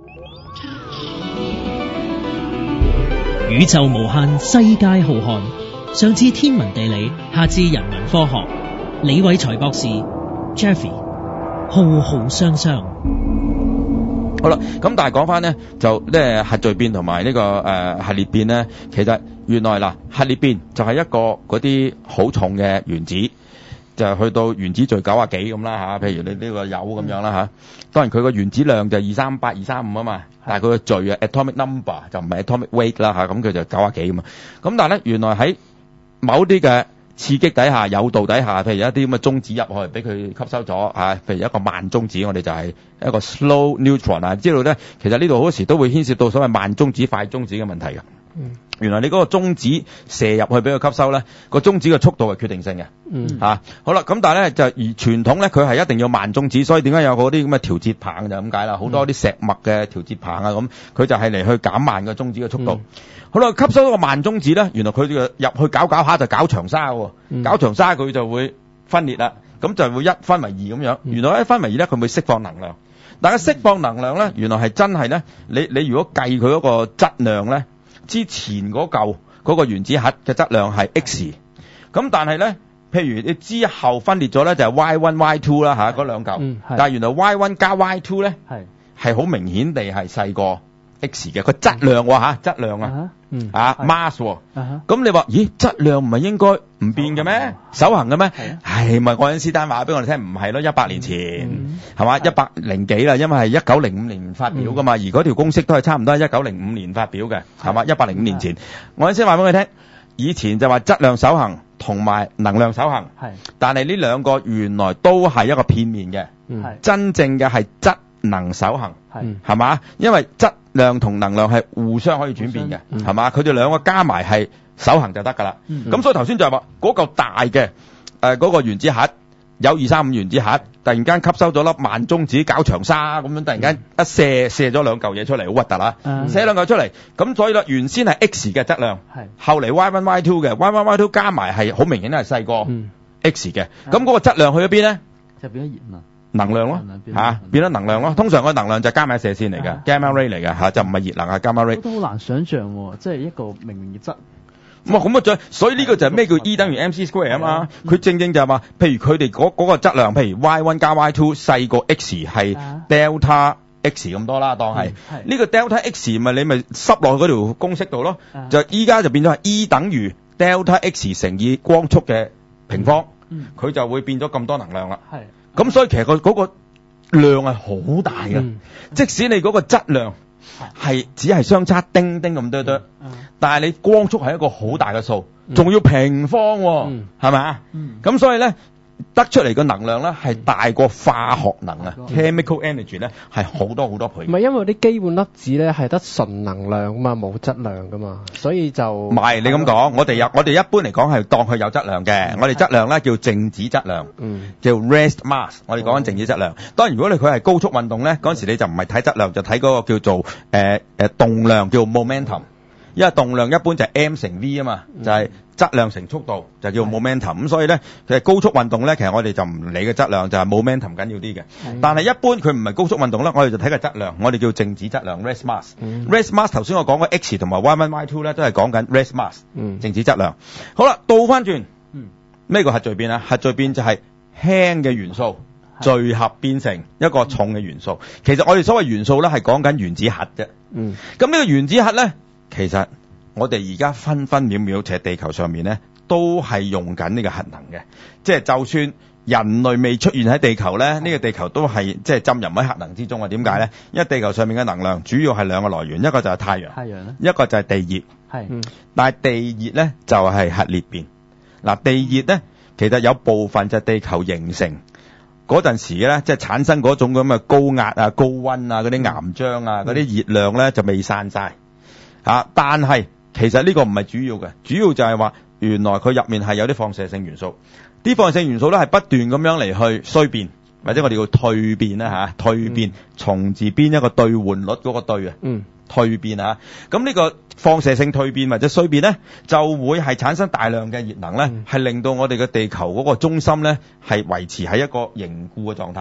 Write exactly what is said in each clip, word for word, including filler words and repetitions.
宇宙無限，世界浩瀚。上至天文地理，下至人文科學。李偉才博士 Jeffy 浩浩湯湯。 好啦，咁但係講翻呢，就咧核聚變同埋呢個誒、呃、核裂變呢，其實原來嗱核裂變就係一個嗰啲好重嘅原子，就去到原子序九啊幾咁啦嚇，譬如你呢個鈾咁樣啦嚇。當然佢個原子量就二三八二三五啊嘛，但係佢個序啊 atomic number 就唔係 atomic weight 啦嚇，咁佢就九啊幾咁嘛。咁但係咧原來喺某啲嘅刺激底下、誘導底下，譬如一啲咁嘅中子入去，俾佢吸收咗啊。譬如一個慢中子，我哋就係一個 slow neutron 啊。知道咧，其實呢度好多時都會牽涉到所謂慢中子、快中子嘅問題嘅。嗯，原來你嗰個中子射入去俾佢吸收咧，個中子嘅速度係決定性嘅。嗯，嚇、啊，好啦，咁但係咧就而傳統咧，佢係一定要慢中子，所以點解有嗰啲咁嘅調節棒就咁解啦？好多啲石墨嘅調節棒啊，咁佢就係嚟去減慢個中子嘅速度。嗯、好啦，吸收咗個慢中子咧，原來佢就入去搞搞下就搞長沙喎，嗯、搞長沙佢就會分裂啦，咁就會一分為二咁樣。原來一分為二咧，佢會釋放能量。但係釋放能量咧，原來係真係咧，你你如果計佢嗰個質量咧。之前嗰嚿嗰個原子核嘅質量係 X， 咁但係咧，譬如你之後分裂咗咧就係 Y 一 Y 二 啦嚇，嗰兩嚿，嗯、但係原來 Y 一 加 Y 二咧係係好明顯地係細過 X 嘅，個質量喎嚇，質量啊，嗯、啊 mass 喎，咁你話咦質量唔係應該唔變嘅咩？守恆嘅咩？係咪愛因斯坦話俾我哋聽唔係咯？一百年前係嘛？一百零幾啦，因為係一九零五年發表噶嘛，而嗰條公式都係差唔多係一九零五年發表嘅，係嘛？一百零五年前，愛因斯坦話俾我哋聽，以前就話質量守恆同埋能量守恆，但係呢兩個原來都係一個片面嘅，真正嘅係質能守恆，係嘛？因為質量同能量係互相可以轉變嘅，係嘛？佢哋兩個加埋係守恆就得㗎啦。咁所以頭先就係話嗰嚿大嘅誒嗰個原子核有二三五原子核，突然間吸收咗粒慢中子搞長沙咁樣，突然間一射射咗兩嚿嘢出嚟，好核突啦！射兩嚿出嚟，咁所以咧原先係 X 嘅質量，後嚟 Y 一 Y 二嘅 Y 一 Y 二加埋係好明顯係細過 X 嘅，咁嗰個質量去咗邊咧？就變咗熱啊！能量咯，嚇、啊、變咗能量咯。通常個能量就係伽馬射線嚟嘅，gamma ray 嚟嘅嚇，就唔係熱能啊，gamma ray。 都好難想像喎，即係一個明明熱質。 咁啊咁啊，再所以呢個就係咩叫 E 等於 mc square 啊嘛？佢正正就係話，譬如佢哋嗰嗰個質量，譬如 Y 一 加 Y 二細過 X 係 delta X 咁多啦，當係呢個 delta X 咪你咪濕落去嗰條公式度咯，就依家就變咗係 E 等於 delta X 乘以光速嘅平方，佢、嗯、就會變咗咁多能量啦。係。咁所以其實個嗰個量係好大嘅，嗯、即使你嗰個質量係只係相差丁丁咁多多，嗯、但係你光速係一個好大嘅數，仲、嗯、要平方、哦，係咪啊？咁、嗯、所以咧得出嚟嘅能量咧係大過化學能啊、嗯、chemical energy 咧係好多好多倍。 唔係因為啲基本粒子咧係得純能量嘛，冇質量噶嘛，所以就唔係你咁講。我哋有我哋一般嚟講係當佢有質量嘅，嗯、我哋質量咧叫靜止質量，嗯、叫 rest mass。我哋講緊靜止質量。當然如果你佢係高速運動咧，嗰陣時你就唔係睇質量，就睇嗰個叫做誒誒、呃呃、動量，叫 momentum。因為動量一般就係 m 乘 v 啊嘛，就係、是。質量乘速度就叫 momentum，咁所以咧，其實高速運動咧，其實我哋就唔理嘅質量，就係 momentum 緊要啲嘅。但係一般佢唔係高速運動咧，我哋就睇個質量，我哋叫靜止質量 rest mass。rest mass 頭先我講嘅 X 同埋 Y 一 Y 二咧，都係講緊 rest mass，靜止質量。好啦，倒翻轉，咩叫核聚變啊？核聚變就係輕嘅元素聚合變成一個重嘅元素。其實我哋所謂元素咧，係講緊原子核啫。咁呢個原子核咧，其實我哋而家分分秒秒，其實地球上面咧都係用緊呢個核能嘅，即係就算人類未出現喺地球咧，呢、呢個地球都係即係浸淫喺核能之中啊！點解咧？因為地球上面嘅能量主要係兩個來源，一個就係太陽，太陽呢一個就係地熱。係，嗯、但係地熱咧就係、是、核裂變。嗱，地熱咧其實有部分就係地球形成嗰陣時咧，即係產生嗰種咁嘅高壓啊、高溫啊、嗰啲岩漿啊、嗰啲熱量咧就未散晒嚇，但係其實呢個唔係主要嘅，主要就係話原來佢入面係有啲放射性元素，啲放射性元素咧係不斷咁樣嚟去衰變，或者我哋叫蛻變啦嚇，蛻變從字邊一個兌換率嗰個兌啊，嗯，蛻變啊，咁呢個放射性蛻變或者衰變咧，就會係產生大量嘅熱能咧，係、嗯、令到我哋嘅地球嗰個中心咧係維持喺一個凝固嘅狀態。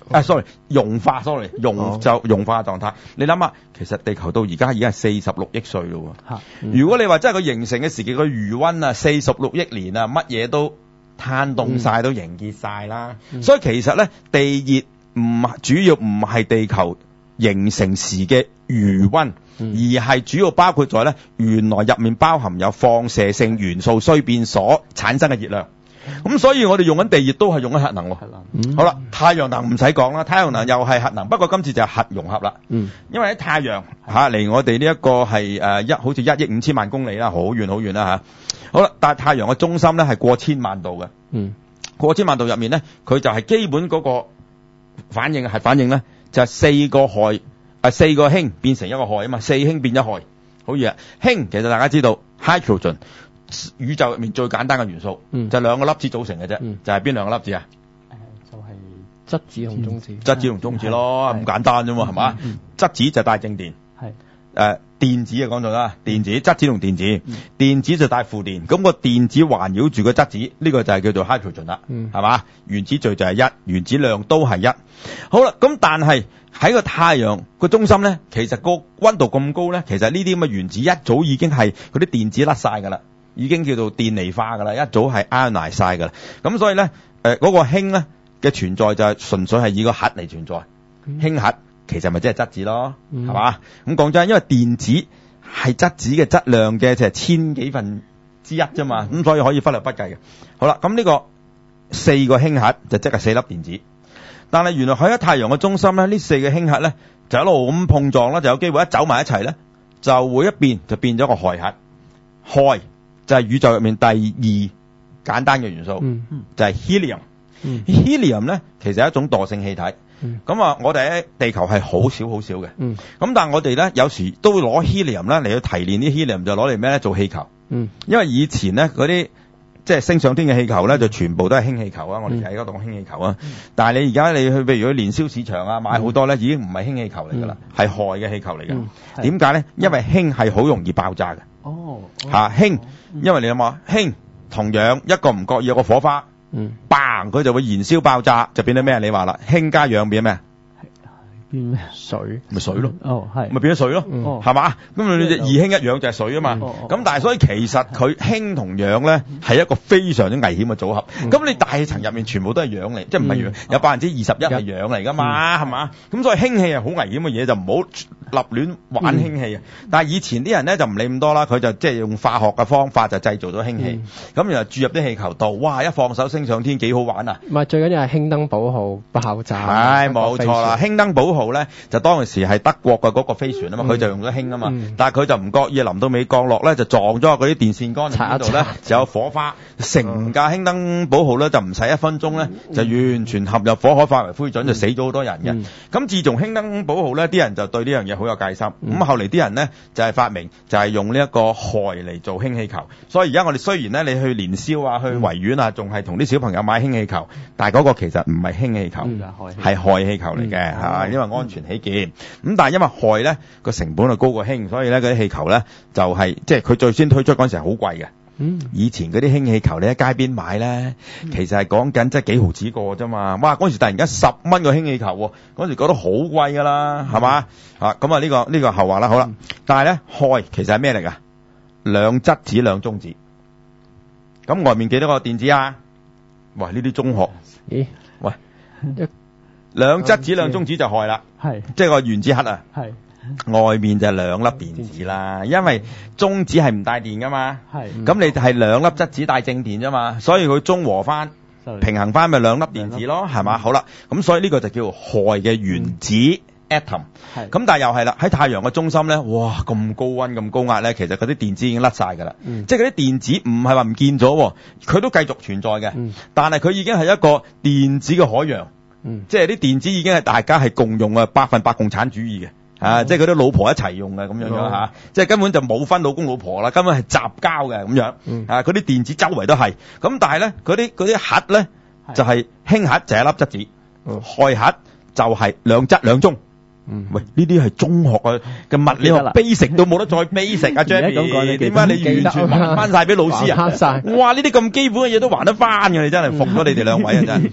啊，sorry， 融化 ，sorry， 融、哦、就融化狀態。你諗下，其實地球到而家已經係四十六億歲咯喎。嗯、如果你話真係佢形成嘅時期個餘溫啊，四十六億年啊，乜嘢都攤凍晒，都凝結晒啦。嗯、所以其實咧，地熱唔主要唔係地球形成時嘅餘溫。嗯、而係主要包括在咧，原來入面包含有放射性元素衰變所產生嘅熱量。咁、嗯、所以我哋用緊地熱都係用緊核能喎。嗯、好啦，太陽能唔使講啦，太陽能又係核能，不過今次就係核融合啦。嗯，因為喺太陽嚇離我哋呢一個係誒一好似一億五千萬公里啦，好遠好遠啦嚇。好啦，但係太陽嘅中心咧係過千萬度嘅。嗯，過千萬度入面咧，佢就係基本嗰個反應核反應咧，就係、是、四個氦。係四個氫變成一個氦啊嘛，四氫變一氦，好易啊。氫其實大家知道 ，hydrogen 宇宙入面最簡單嘅元素，嗯、就係兩個粒子組成嘅啫，嗯、就係邊兩個粒子啊？ 誒，就係質子同中子。質子同中子咯，咁簡單啫嘛，係嘛？質子就帶正電，係誒電子啊講咗啦，電子質子同電子，嗯、電子就帶負電，咁個電子環繞住個質子，呢、呢個就係叫做 hydrogen 啦，係嘛、嗯？原子序就係一，原子量都係一。好啦，咁但係喺個太陽個中心咧，其實個溫度咁高咧，其實呢啲咁嘅原子一早已經係嗰啲電子甩晒㗎啦，已經叫做電離化㗎啦，一早係 ionize 晒㗎啦。咁所以咧，誒、呃、嗰、嗰個氫咧嘅存在就係純粹係以個核嚟存在，嗯、氫核其實咪即係質子咯，係嘛、嗯？咁講真，因為電子係質子嘅質量嘅就係千幾分之一啫嘛，咁、嗯、所以可以忽略不計嘅。好啦，咁呢個四個氫核就即係四粒電子。但係原來喺太陽嘅中心咧，呢四個氫核咧就一路咁碰撞啦，就有機會一走埋一齊咧，就會一變就變咗個氦核。氦就係宇宙入面第二簡單嘅元素，嗯、就係 helium。嗯、helium 咧其實係一種惰性氣體。咁啊、嗯，我哋喺地球係好少好少嘅。咁、嗯、但係我哋咧有時都會攞 helium 咧嚟去提煉啲 helium，就攞嚟咩咧做氣球。嗯、因為以前咧嗰啲即係升上天嘅氣球咧，就全部都係氫氣球啊！我哋喺嗰度氫氣球啊。嗯、但係你而家你去譬如去年宵市場啊買好多咧，已經唔係氫氣球嚟㗎啦，係氦嘅氣球嚟㗎。點解咧？因為氫係好容易爆炸嘅。哦，嚇氫，因為你諗下，氫同氧一個唔覺意有個火花，嗯，嘭佢就會燃燒爆炸，就變咗咩？你話啦，氫加氧變咗咩？ 變咩？水咪水咯， 哦係， 咪變咗水咯，係嘛？咁你隻二氫一氧就係水啊嘛。咁但係所以其實佢氫同氧咧係一個非常之危險嘅組合。咁你大氣層入面全部都係氧嚟，即係唔係氧？有百分之二十一係氧嚟㗎嘛，係嘛？咁所以氫氣係好危險嘅嘢，就唔好立亂玩氫氣啊。但係以前啲人咧就唔理咁多啦，佢就即係用化學嘅方法就製造咗氫氣，咁然後注入啲氣球度，哇！一放手升上天幾好玩啊！ 唔係最緊要係興登堡號爆炸。 係冇錯啦，興登堡號咧就當時係德國嘅嗰個飛船啊嘛，佢、嗯、就用咗氫啊嘛，嗯、但係佢就唔覺意臨到尾降落咧，就撞咗嗰啲電線桿喺度咧，就有火花，成架興登堡號咧就唔使一分鐘咧，嗯、就完全陷入火海化為灰燼，嗯、就死咗好多人嘅。咁、嗯、自從興登堡號咧，啲人就對呢樣嘢好有戒心。咁、嗯、後嚟啲人咧就係、是、發明就係用呢一個氦嚟做氫氣球。所以而家我哋雖然咧你去年宵啊、去維園啊，仲係同啲小朋友買氫氣球，但係嗰個其實唔係氫氣球，係氦氣球嚟嘅嚇，因為安全起見。咁但係因為氦咧個成本係高過氫，所以咧嗰啲氣球咧就係、是、即係佢最先推出嗰陣時係好貴嘅。嗯，以前嗰啲氫氣球你喺街邊買咧，其實係講緊即係幾毫子個啫嘛。哇！嗰陣時突然間十蚊個氫氣球，嗰陣時覺得好貴噶啦，係嘛？啊咁啊呢個呢、呢個後話啦，好啦。但係咧氦其實係咩嚟噶？兩質子兩中子。咁外面幾多個電子啊？喂，呢啲中學。咦？喂。兩質子兩中子就氦啦，係即係個原子核啊，係外面就係兩粒電子啦，因為中子係唔帶電噶嘛，係咁你係兩粒質子帶正電啫嘛，所以佢中和翻平衡翻咪兩粒電子咯，係嘛？好啦，咁所以呢個就叫氦嘅原子 atom， 係咁但係又係啦，喺太陽嘅中心咧，哇咁高溫咁高壓咧，其實嗰啲電子已經甩晒噶啦，即係嗰啲電子唔係話唔見咗，佢都繼續存在嘅，但係佢已經係一個電子嘅海洋。嗯，即係啲電子已經係大家係共用嘅，百分百共產主義嘅，嗯、啊，即係嗰啲老婆一齊用嘅咁樣樣吓、嗯啊，即係根本就冇分老公老婆啦，根本係雜交嘅咁樣，嗯、啊，嗰啲電子周圍都係，咁但係咧，嗰啲嗰啲核咧就係、是、氫核就係一粒質子，氦、嗯、核就係兩質兩中。嗯，喂，呢啲係中學嘅嘅物理學 basic 都冇得再 basic 啊 ，Jammy， 點解你完全還翻晒俾老師啊？哇，呢啲咁基本嘅嘢都還得翻嘅，你真係服咗你哋兩位啊真係。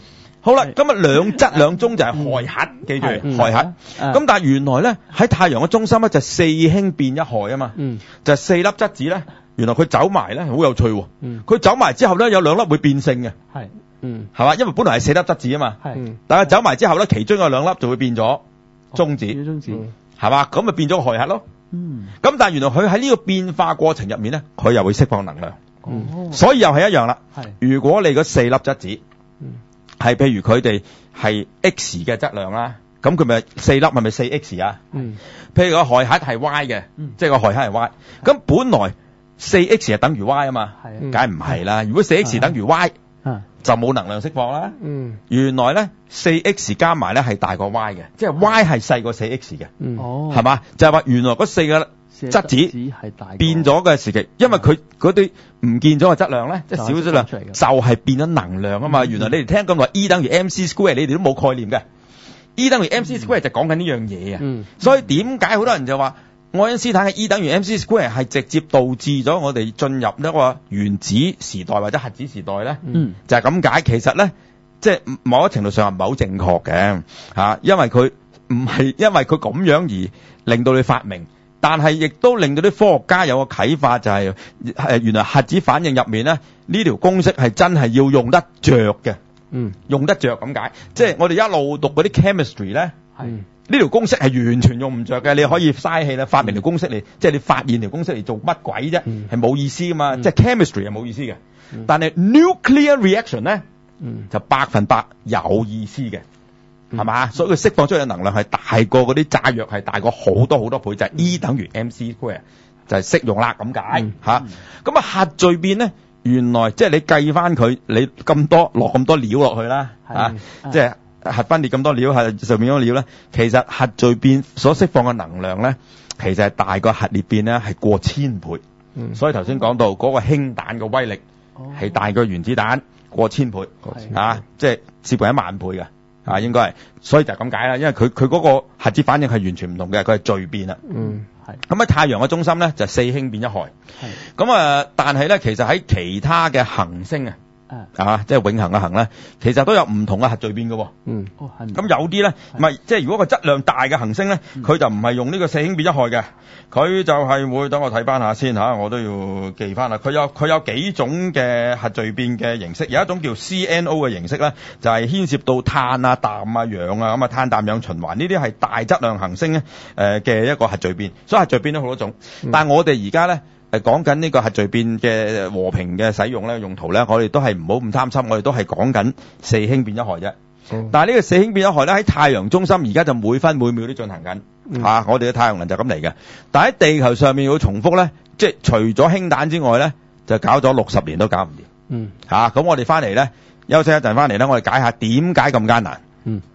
好啦，咁啊兩質兩中就係氦核，記住氦核。咁但係原來咧喺太陽嘅中心咧就四氫變一氦啊嘛， 嗯、 就係四粒質子咧，原來佢走埋咧好有趣喎。佢、嗯、走埋之後咧有兩粒會變性嘅，係，嗯，係嘛？因為本來係四粒質子啊嘛，係，但係走埋之後咧，其中有兩粒就會變咗中子，中子，係嘛？咁咪變咗個氦核咯。嗯，咁但係原來佢喺呢個變化過程入面咧，佢又會釋放能量。哦，所以又係一樣啦。係，如果你嗰四粒質子，嗯，係譬如佢哋係 X 嘅質量啦，咁佢咪四粒係咪四 X 啊？嗯，譬如個氦核係 Y 嘅，嗯，即係個氦核係 Y，咁本來四 X 係等於 Y 啊嘛，係，梗係唔係啦。如果四 X 等於 Y，就冇能量釋放啦。嗯，原來咧四 X 加埋咧係大過 Y 嘅，即係 Y 係細過四 X 嘅。嗯，哦，係嘛？就係話原來嗰四個質子變咗嘅時期，因為佢嗰啲唔見咗嘅質量咧，即係少質量，就係變咗能量啊嘛。原來你哋聽咁耐 E 等於 mc square，你哋都冇概念嘅。E 等於 mc square 就講緊呢樣嘢啊。嗯，所以點解好多人就話愛因斯坦嘅 E 等於 mc square 係直接導致咗我哋進入呢個原子時代或者核子時代咧？嗯，就係咁解。其實咧，即係某一程度上係唔係好正確嘅嚇，因為佢唔係因為佢咁樣而令到你發明。但係亦都令到啲科學家有個啟發，就係誒原來核子反應入面咧，呢條公式係真係要用得着嘅。嗯，用得着咁解，即係我哋一路讀嗰啲 chemistry 咧，係呢條公式係完全用唔着嘅。你可以嘥氣啦，發明條公式嚟，即係你發現條公式嚟做乜鬼啫？係冇意思噶嘛，即係 chemistry 係冇意思嘅。但係 nuclear reaction 咧，就百分百有意思嘅。係嘛？所以佢釋放出嚟嘅能量係大過嗰啲炸藥，係大過好多好多倍，就係、是、E 等於 mc square，就係適用啦咁解嚇。咁啊核聚變咧，原來即係你計翻佢，你咁多落咁多料落去啦嚇，即係核分裂咁多料係上面嗰個料咧，其實核聚變所釋放嘅能量咧，其實係大過核裂變咧係過千倍。嗯、所以頭先講到嗰、那個氫彈嘅威力係大過原子彈過千倍啊，即係接近一萬倍嘅。啊，應該係，所以就係咁解啦。因為佢佢嗰個核子反應係完全唔同嘅，佢係聚變啦。嗯，係。咁喺太陽嘅中心咧，就四氫變一氦。係。咁啊，但係咧，其實喺其他嘅行星啊，啊，即係永恆嘅恆咧，其實都有唔同嘅核聚變嘅。嗯。哦，係。咁有啲咧，唔係，即係如果個質量大嘅行星咧，佢就唔係用呢個四氫變一氦嘅，佢就係會等我睇翻下先嚇，我都要記翻啦。佢有佢有幾種嘅核聚變嘅形式，有一種叫 C N O 嘅形式咧，就係牽涉到碳啊、氮啊、氧啊，咁啊碳氮氧循環呢啲係大質量行星咧誒嘅一個核聚變，所以核聚變都好多種。嗯、但係我哋而家咧誒講緊呢個核聚變嘅和平嘅使用咧用途咧，我哋都係唔好咁貪心，我哋都係講緊四氫變一氦啫。嗯、但係呢個四氫變一氦咧喺太陽中心而家就每分每秒都進行緊。嗯、啊！我哋嘅太陽能就咁嚟嘅，但喺地球上面要重複咧，即係除咗氫彈之外咧，就搞咗六十年都搞唔掂。嗯，嚇咁、啊、我哋翻嚟咧休息一陣，翻嚟咧我哋解下點解咁艱難。嗯。